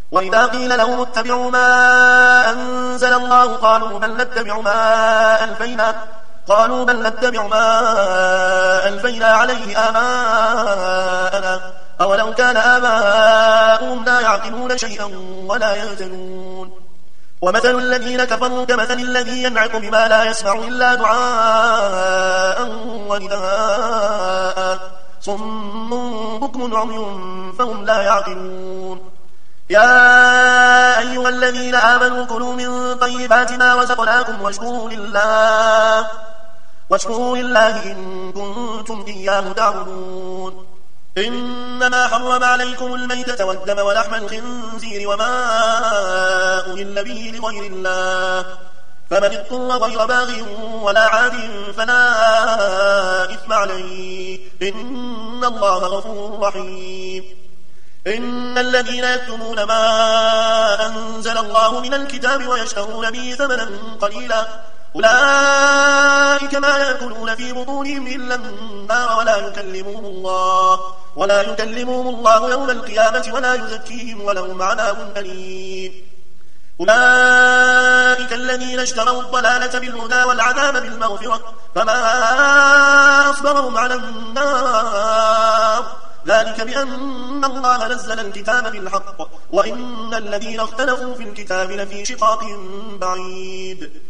وإذا قيل لهم اتبعوا ما أنزل الله قالوا بل نتبع ما ألفينا عليه آباءنا أولو كان آباؤهم لا يعقلون شيئا ولا يهتدون ومثل الذين كفروا كمثل الذي ينعق بما لا يسمع إلا دعاء ونداء صم بكم عمي فهم لا يعقلون يا أيها الذين آمنوا كلوا من طيبات ما رزقناكم واشكروا لله إن كنتم إياه تعبدون إنما حرم عليكم الميتة والدم ولحم الخنزير وما أهل به لغير الله فمن اضطر غير باغ ولا عاد فلا إثم عليه إن الله غفور رحيم إن الذين يكتمون ما أنزل الله من الكتاب ويشترون به ثمنا قليلا أولئك ما يأكلون في بطونهم إلا النار ولا يكلمهم الله يوم القيامة ولا يزكيهم ولهم عذاب أليم أولئك الذين اشتروا الضلالة بالهدى والعذاب بالمغفرة فما أصبرهم على النار ذلك بأن الله نزل الكتاب بالحق وإن الذين اختلفوا في الكتاب لفي شقاق بعيد